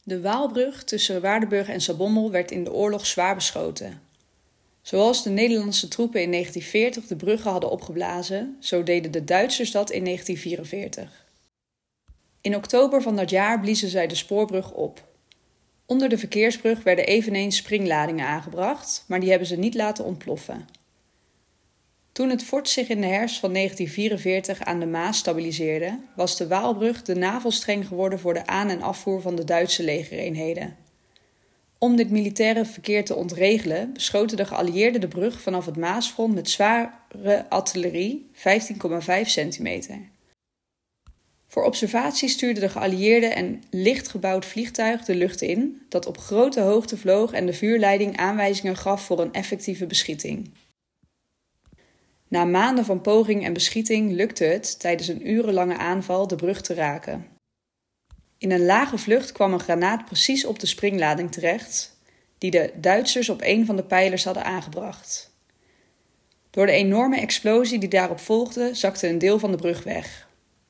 De Waalbrug tussen Waardenburg en Zaltbommel werd in de oorlog zwaar beschoten. Zoals de Nederlandse troepen in 1940 de bruggen hadden opgeblazen, zo deden de Duitsers dat in 1944. In oktober van dat jaar bliezen zij de spoorbrug op. Onder de verkeersbrug werden eveneens springladingen aangebracht, maar die hebben ze niet laten ontploffen. Toen het fort zich in de herfst van 1944 aan de Maas stabiliseerde, was de Waalbrug de navelstreng geworden voor de aan- en afvoer van de Duitse legereenheden. Om dit militaire verkeer te ontregelen, beschoten de geallieerden de brug vanaf het Maasfront met zware artillerie, 15,5 centimeter. Voor observatie stuurden de geallieerden een licht gebouwd vliegtuig de lucht in, dat op grote hoogte vloog en de vuurleiding aanwijzingen gaf voor een effectieve beschieting. Na maanden van poging en beschieting lukte het tijdens een urenlange aanval de brug te raken. In een lage vlucht kwam een granaat precies op de springlading terecht, die de Duitsers op een van de pijlers hadden aangebracht. Door de enorme explosie die daarop volgde, zakte een deel van de brug weg.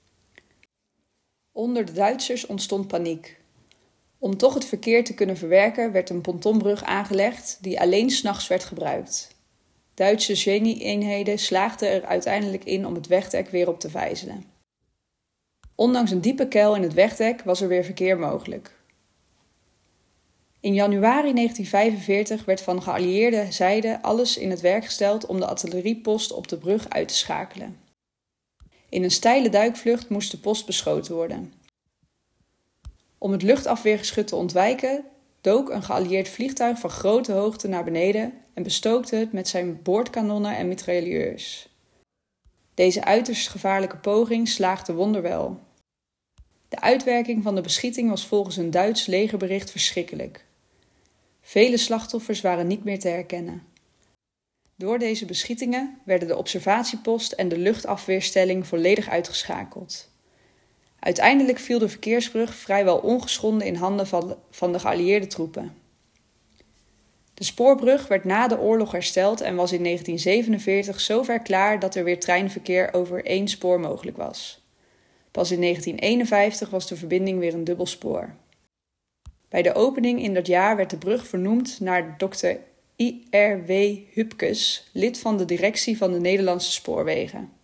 Onder de Duitsers ontstond paniek. Om toch het verkeer te kunnen verwerken werd een pontonbrug aangelegd die alleen 's nachts werd gebruikt. Duitse genie-eenheden slaagden er uiteindelijk in om het wegdek weer op te vijzelen. Ondanks een diepe kuil in het wegdek was er weer verkeer mogelijk. In januari 1945 werd van geallieerde zijde alles in het werk gesteld om de artilleriepost op de brug uit te schakelen. In een steile duikvlucht moest de post beschoten worden. Om het luchtafweergeschut te ontwijken, dook een geallieerd vliegtuig van grote hoogte naar beneden en bestookte het met zijn boordkanonnen en mitrailleurs. Deze uiterst gevaarlijke poging slaagde wonderwel. De uitwerking van de beschieting was volgens een Duits legerbericht verschrikkelijk. Vele slachtoffers waren niet meer te herkennen. Door deze beschietingen werden de observatiepost en de luchtafweerstelling volledig uitgeschakeld. Uiteindelijk viel de verkeersbrug vrijwel ongeschonden in handen van de geallieerde troepen. De spoorbrug werd na de oorlog hersteld en was in 1947 zover klaar dat er weer treinverkeer over één spoor mogelijk was. Pas in 1951 was de verbinding weer een dubbel spoor. Bij de opening in dat jaar werd de brug vernoemd naar Dr. I.R.W. Hupkes, lid van de directie van de Nederlandse Spoorwegen.